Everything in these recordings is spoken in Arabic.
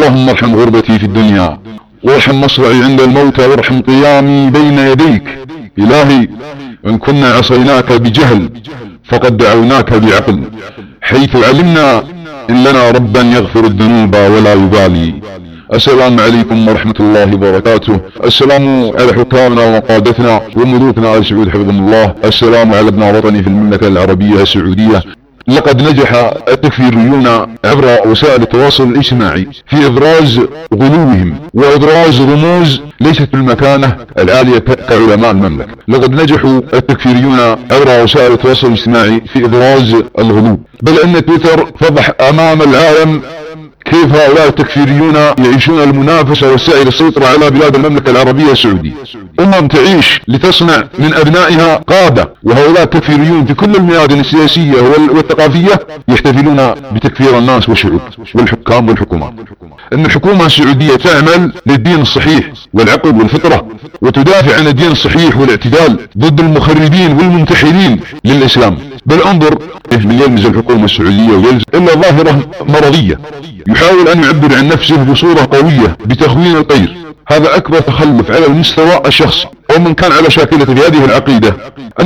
اللهم ارحم غربتي في الدنيا، وارحم مصرعي عند الموت، وارحم قيامي بين يديك. إلهي إن كنا عصيناك بجهل فقد دعوناك بعقل، حيث علمنا إن لنا ربا يغفر الذنوب ولا يبالي. السلام عليكم ورحمة الله وبركاته. السلام على حكامنا وقادتنا وملوكنا آل سعود حفظهم الله. السلام على ابن وطني في المملكة العربية السعودية. لقد نجح التكفيريون عبر وسائل التواصل الاجتماعي في ابراز غلوهم وابراز رموز ليست بالمكانة العالية كعلماء المملكة. لقد نجحوا التكفيريون عبر وسائل التواصل الاجتماعي في ابراز الغلو، بل ان تويتر فضح امام العالم كيف هؤلاء التكفيريون يعيشون المنافسة والسعي للسيطرة على بلاد المملكة العربية السعودية. تعيش لتصنع من أبنائها قادة، وهؤلاء التكفيريون في كل الميادين السياسية والثقافية يحتفلون بتكفير الناس والشعوب والحكام والحكومات. إن الحكومة السعودية تعمل للدين الصحيح والعقل والفطرة، وتدافع عن الدين الصحيح والاعتدال ضد المخربين والمنتحلين للإسلام. بل انظر من يلمز الحكومة السعودية ويلمز إلا ظاهرة مرضية، يحاول أن يعبر عن نفسه بصورة قوية بتخوين الغير. هذا أكبر تخلف على المستوى الشخصي، ومن كان على شاكلة في هذه العقيدة أن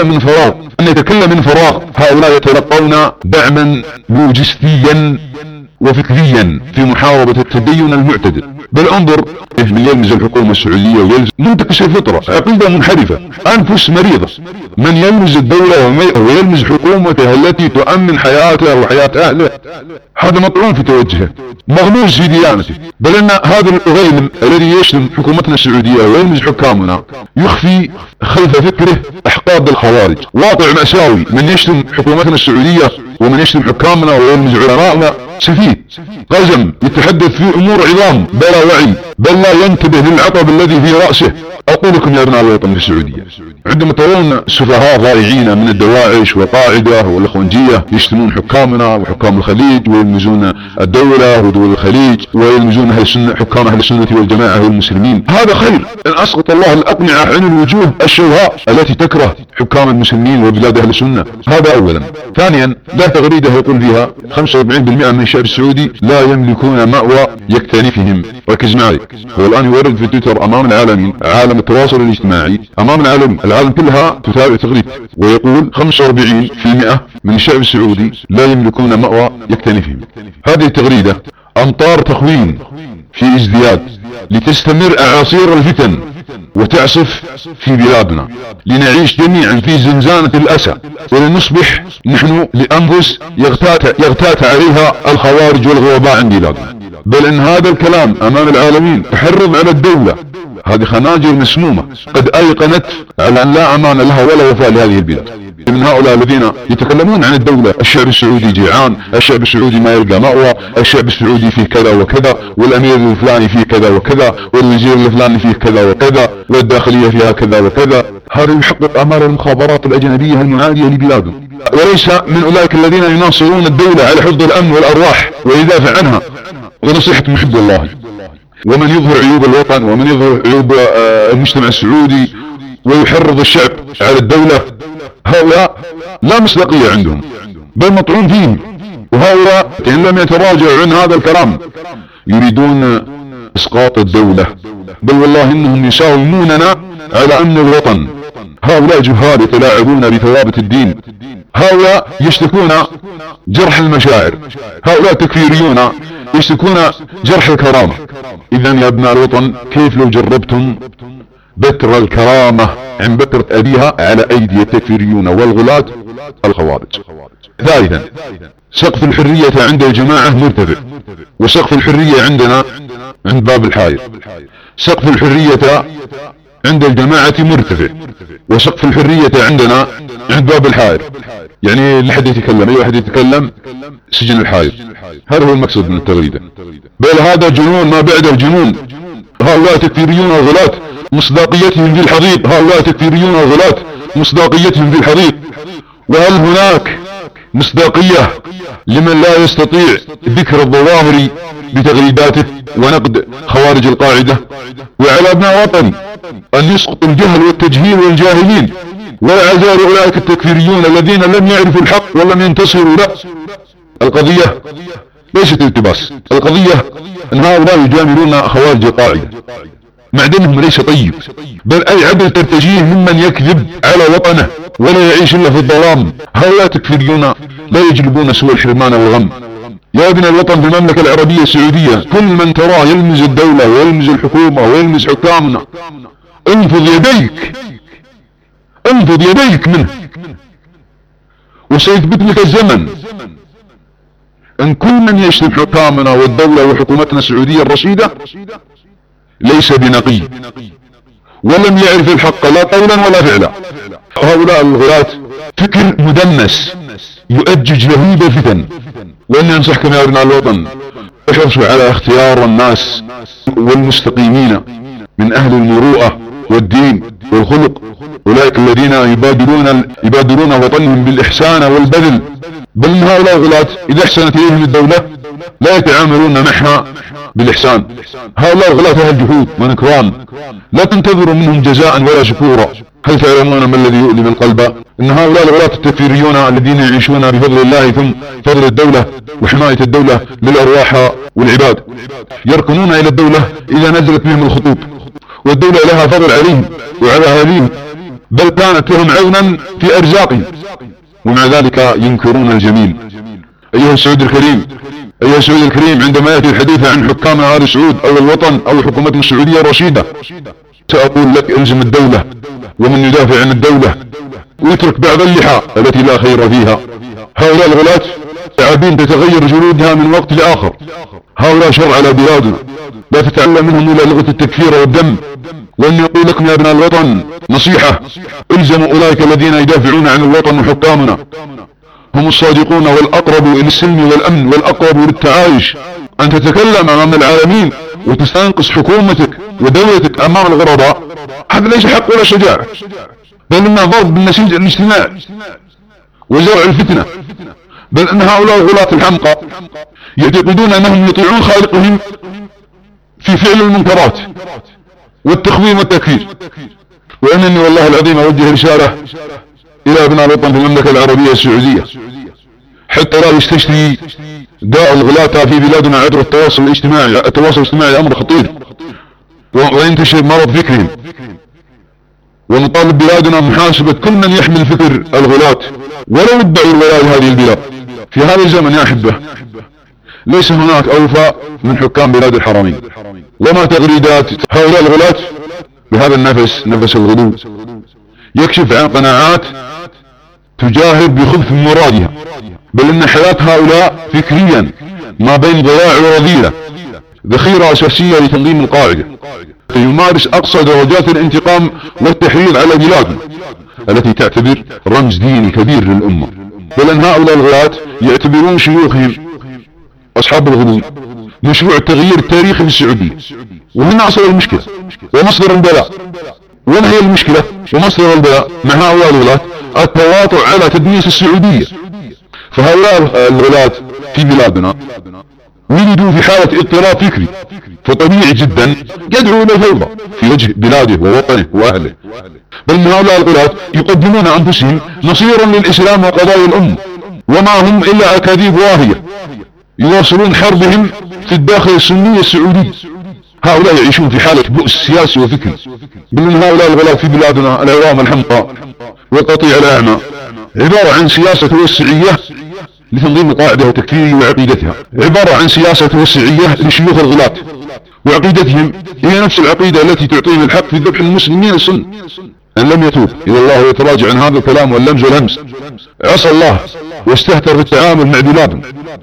يتكلم من فراغ. هؤلاء يتلقون دعما لوجستيا وفكريا في محاربة التدين المعتدل. بل انظر من يلمز الحكومة السعودية ويلمز منتكس الفطرة، عقيدة منحرفة، أنفس مريضة. من يلمز الدولة ويلمز حكومته التي تؤمن حياته وحياة أهله، هذا مطعون في توجهه، مغموس في ديانته. بل ان هذا الغيلم الذي يشتم حكومتنا السعودية ويلمز حكامنا يخفي خلف فكره احقاد الخوارج. واقع مأساوي، من يشتم حكومتنا السعودية ومن يشتم حكامنا ويلمز علماءنا سفيه قزم، يتحدث في امور عظام بلا وعي، بل لا ينتبه للعطب الذي في رأسه. اقول لكم يا ابناء الوطن في السعودية، عندما ترون سفهاء ضائعين من الدواعش والقاعدة والاخوانجية يشتمون حكامنا وحكام الخليج ويلمزون الدولة ودول الخليج ويلمزون حكام اهل السنة والجماعة والمسلمين، هذا خير ان اسقط الله الاقنعة عن الوجوه الشوهاء التي تكره حكام المسلمين وبلاد اهل السنة. هذا اولا. ثانيا، لا تغريدة يقول فيها 45% من الشعب السعودي لا يملكون مأوى يكتنفهم. ركز معي، هو الان يورد في تويتر امام العالمين، عالم التواصل الاجتماعي، امام العالم كلها تتابع تغريدته، ويقول 45% من الشعب السعودي لا يملكون مأوى يكتنفهم. هذه التغريدة امطار تخوين في ازدياد لتستمر اعاصير الفتن وتعصف في بلادنا، لنعيش جميعا في زنزانة الأسى، ولنصبح نحن لأنفس يغتات عليها الخوارج والغرباء عن بلادنا. بل ان هذا الكلام امام العالمين تحرض على الدولة. هذه خناجر مسمومة قد ايقنت على ان لا امان لها ولا وفاء لهذه البلاد. من هؤلاء الذين يتكلمون عن الدولة، الشعب السعودي جيعان، الشعب السعودي ما يلقى مأوى، الشعب السعودي فيه كذا وكذا، والامير الفلاني فيه كذا وكذا، والوزير الفلاني فيه كذا وكذا، والداخلية فيها كذا وكذا. هذا يحقق امال المخابرات الاجنبية المعادية لبلادهم، وليس من اولئك الذين يناصرون الدولة على حفظ الامن والارواح ويدافع عنها. ونصيحة محب الله، ومن يظهر عيوب الوطن ومن يظهر عيوب المجتمع السعودي ويحرض الشعب على الدولة، هؤلاء لا مصداقية عندهم، بل مطعون فيهم. وهؤلاء إن لم يتراجعوا عن هذا الكلام يريدون إسقاط الدولة، بل والله إنهم يساوموننا على أمن الوطن. هؤلاء جهال يتلاعبون بثوابت الدين، هؤلاء يشتكون جرح المشاعر، هؤلاء تكفيريون يشتكون جرح الكرامة. إذن يا ابناء الوطن، كيف لو جربتم بتر الكرامة عن بترة أبيها على أيدي التكفيريون والغلاة الخوارج؟ ثالثا، سقف الحرية عند الجماعة مرتفع، وسقف الحرية عندنا عند باب الحائر. سقف الحرية عند الجماعة مرتفع، وسقف الحرية عندنا عند باب الحائر. يعني لا أحد يتكلم، أي واحد يتكلم سجن الحائر. هذا هو المقصد من التغريدة. بل هذا جنون ما بعد الجنون. هؤلاء تكفيريون الغلاة مصداقيتهم في الحضيض، هؤلاء تكفيريون الغلاة مصداقيتهم في الحضيض. وهل هناك مصداقية لمن لا يستطيع ذكر الظواهر بتغريداته ونقد خوارج القاعدة؟ وعلى ابناء وطني أن يسقط الجهل والتجهيل والجاهلين ولا يزال أولئك التكفيريون الذين لم يعرفوا الحق ولم ينتصروا له. القضية ليست التباس. القضية ان هؤلاء يجاملون خوارج القاعدة، معدنهم ليس طيب، بل اي عدل ترتجيه ممن يكذب على وطنه ولا يعيش الا في الظلام. هؤلاء تكفيريون لا يجلبون سوى الحرمان والغم. يا ابن الوطن في المملكة العربية السعودية، كل من تراه يلمز الدولة ويلمز الحكومة ويلمز حكامنا، انفض يديك، انفض يديك منه، وسيثبت لك الزمن ان كل من يشتم حكامنا والدولة وحكومتنا السعودية الرشيدة ليس بنقي ولم يعرف الحق لا قولا ولا فعلا. هؤلاء الغلاة فكر مدنس يؤجج لهيب الفتن. واني انصحكم يا ابناء الوطن، احرصوا على اختيار الناس والمستقيمين من اهل المروءة والدين والخلق، اولئك الذين يبادرون وطنهم بالاحسان والبذل. بل من هؤلاء الغلاة اذا احسنت اليهم الدولة لا يتعاملون معها بالاحسان. هؤلاء الغلاة اهل جحود ونكران، لا تنتظروا منهم جزاء ولا شكورا. هل تعلمون ما الذي يؤلم القلب؟ ان هؤلاء الغلاة التكفيريون الذين يعيشون بفضل الله ثم فضل الدولة وحماية الدولة للارواح والعباد، يركنون الى الدولة اذا نزلت بهم الخطوب، والدولة لها فضل عليهم وعلى اهاليهم، بل كانت لهم عونا في ارزاقهم، ومع ذلك ينكرون الجميل. ايها السعود الكريم، ايها السعود الكريم، عندما يأتي الحديث عن حكام آل سعود او الوطن او حكومتنا السعودية الرشيدة، سأقول لك الزم الدولة ومن يدافع عن الدولة ويترك بعض اللحى التي لا خير فيها. هؤلاء الغلاة لاعبين تتغير جلودها من وقت لآخر. هؤلاء شر على بلادنا، لا تتعلم منهم إلا لغة التكفير والدم. وأن يقول لكم يا ابن الوطن نصيحة، الزموا أولئك الذين يدافعون عن الوطن وحكامنا، هم الصادقون والأقرب إلى السلم والأمن والأقرب للتعايش. أن تتكلم أمام العالمين وتستنقص حكومتك ودولتك أمام الغرباء، هذا ليس حق ولا شجاعة، بل إنه ضرب بالنسيج الاجتماعي وزرع الفتنة. بل أن هؤلاء الغلاة الحمقى يعتقدون أنهم يطيعون خالقهم في فعل المنكرات والتخويم والتكفير. وأنني والله العظيم أوجه رسالة إلى ابناء الوطن في المملكة العربية السعودية، حتى لا يستشري داء الغلاة في بلادنا عبر التواصل الاجتماعي. التواصل الاجتماعي أمر خطير، وينتشر مرض فكرهم، ونطالب بلادنا محاسبة كل من يحمل فكر الغلاة ولو ادعوا الولاء لهذه البلاد. في هذا الزمن يا أحبة ليس هناك أوفى من حكام بلاد الحرمين. وما تغريدات هؤلاء الغلاة بهذا النفس، نفس الغلو، يكشف عن قناعات تجاهر بخبث مرادها. بل ان حياة هؤلاء فكريا ما بين ضياع ورذيلة، ذخيرة اساسية لتنظيم القاعدة، يمارس اقصى درجات الانتقام والتحريض على بلادنا التي تعتبر رمز ديني كبير للامة. بل ان هؤلاء الغلاة يعتبرون شيوخهم اصحاب الغلو مشروع التغيير التاريخي في السعودية. وهنا اصل المشكلة ومصدر البلاء. وما هي المشكلة ومصدر البلاء مع هؤلاء الغلاة؟ التواطؤ على تدنيس السعودية. فهؤلاء الغلاة في بلادنا ولدوا في حالة اضطراب فكري، فطبيعي جدا يدعو الى الفوضى في وجه بلاده ووطنه واهله. بل ان هؤلاء الغلاة يقدمون انفسهم نصيرا للاسلام وقضايا الامة، وما هم الا اكاذيب واهية يواصلون حربهم في الداخل السني السعودي. هؤلاء يعيشون في حالة بؤس سياسي وفكري. بل ان هؤلاء الغلاة في بلادنا العوام الحمقى والقطيع الاعمى عبارة عن سياسة توسعية لتنظيم القاعدة وتكفير وعقيدتها، عبارة عن سياسة توسعية لشيوخ الغلاة وعقيدتهم هي نفس العقيدة التي تعطيهم الحق في ذبح المسلمين السن. ان لم يتوب الى الله ويتراجع عن هذا الكلام واللمز والهمس عصى الله واستهتر بالتعامل مع بلادهم.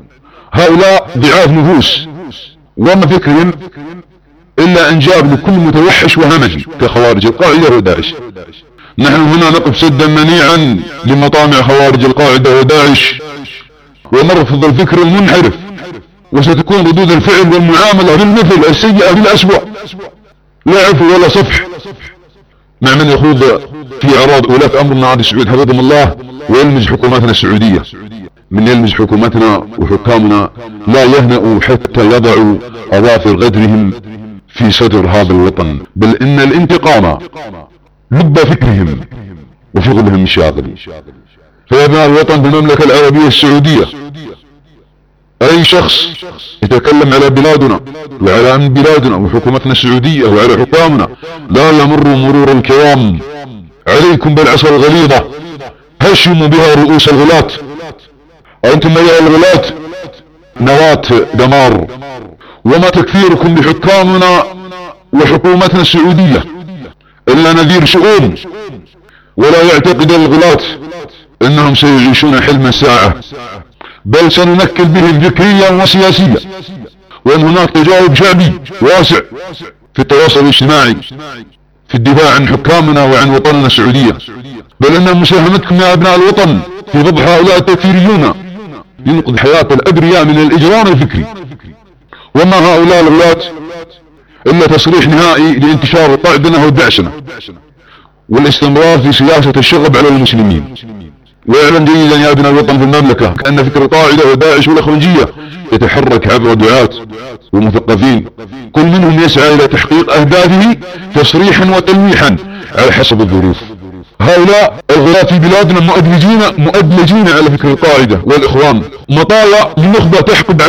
هؤلاء ضعاف نفوس وما فكرهم الا انجاب لكل متوحش وهمجي كخوارج القاعدة وداعش. نحن هنا نقف سدا منيعا لمطامع خوارج القاعدة وداعش ونرفض الفكر المنحرف، وستكون ردود الفعل والمعاملة بالمثل السيئة بالأسوأ، لا عفو ولا صفح مع من يخوض في اعراض ولاة امرنا آل سعود حفظهم الله ويلمز حكوماتنا السعودية. من يلمز حكومتنا وحكامنا لا يهنأوا حتى يضعوا اظافر غدرهم في صدر هذا الوطن. بل ان الانتقام لب فكرهم وشغلهم الشاغل. فيا ابناء الوطن بالمملكة العربية السعودية أي شخص يتكلم على بلادنا وعلى أمن بلادنا وحكومتنا السعودية وعلى حكامنا لا يمر مرور الكرام. عليكم بالعصا الغليظة، هشموا بها رؤوس الغلاة. أنتم أيها الغلاة نواة دمار، وما تكفيركم بحكامنا وحكومتنا السعودية إلا نذير شؤون. ولا يعتقد الغلاة انهم سيعيشون حلم الساعة، بل سننكل بهم فكريا وسياسيا. وان هناك تجاوب شعبي واسع في التواصل الاجتماعي في الدفاع عن حكامنا وعن وطننا السعودية، بل ان مساهمتكم يا ابناء الوطن في ضبط هؤلاء التكفيريون ينقذ حياة الابرياء من الاجرام الفكري. وما هؤلاء الغلاة الا تصريح نهائي لانتشار الطعدنة والدعسنة والاستمرار في سياسة الشغب على المسلمين. واعلم جيدا يا ابن الوطن في المملكة كأن فكر القاعدة وداعش والإخوانجية يتحرك عبر دعاة ومثقفين، كل منهم يسعى إلى تحقيق أهدافه تصريحا وتلميحا على حسب الظروف. هؤلاء الغلاة في بلادنا مؤدلجين على فكر القاعدة والإخوان، مطايا لنخبة تحقد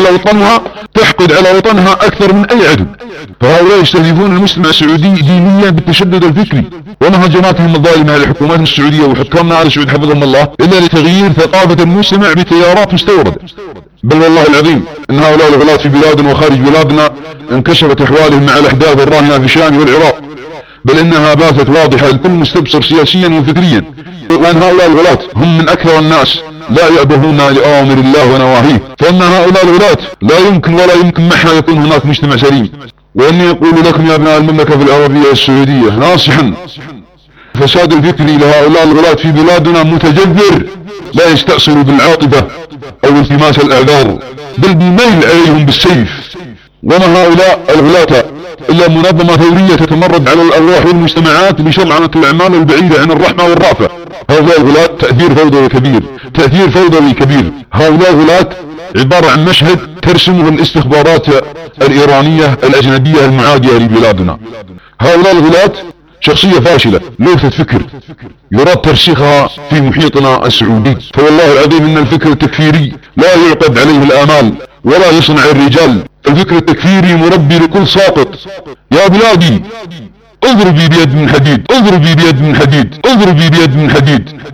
على وطنها أكثر من أي عدو. فهؤلاء يستهدفون المجتمع السعودي دينيا بالتشدد الفكري ومهاجماتهم الظالمة على حكوماتنا السعودية وحكامنا على سعود حفظهم الله إلا لتغيير ثقافة المجتمع بتيارات مستوردة. بل والله العظيم إن هؤلاء الغلاة في بلادنا وخارج بلادنا انكشفت أحوالهم مع الأحداث الراهنة في الشام والعراق، بل إنها باتت واضحة لكل مستبصر سياسيا وفكريا. وأن هؤلاء الغلاة هم من أكثر الناس لا يأبهون لأوامر الله ونواهيه، فإن هؤلاء الغلاة لا يمكن ولا يمكن معها يكون هناك مجتمع سليم. وإني أقول لكم يا ابناء المملكة في العربية السعودية ناصحا، فساد الفكري لهؤلاء الغلاة في بلادنا متجذر لا يستأصل بالعاطفة أو التماس الأعذار، بل بالميل عليهم بالسيف. وما هؤلاء الغلاة إلا منظمة ثورية تتمرد على الأرواح والمجتمعات بشرعنة الأعمال البعيدة عن الرحمة والرأفة. هؤلاء الغلاة تأثير فوضوي كبير. هؤلاء الغلاة عبارة عن مشهد ترسمه الاستخبارات الإيرانية الأجنبية المعادية لبلادنا. هؤلاء الغلاة شخصية فاشلة لوثة فكر يراد ترسيخها في محيطنا السعودي. فوالله العظيم إن الفكر التكفيري لا يعقد عليه الآمال ولا يصنع الرجال. الفكر التكفيري مربي لكل ساقط. يا بلادي اضربي بيد من حديد، اضربي بيد من حديد، اضربي بيد من حديد.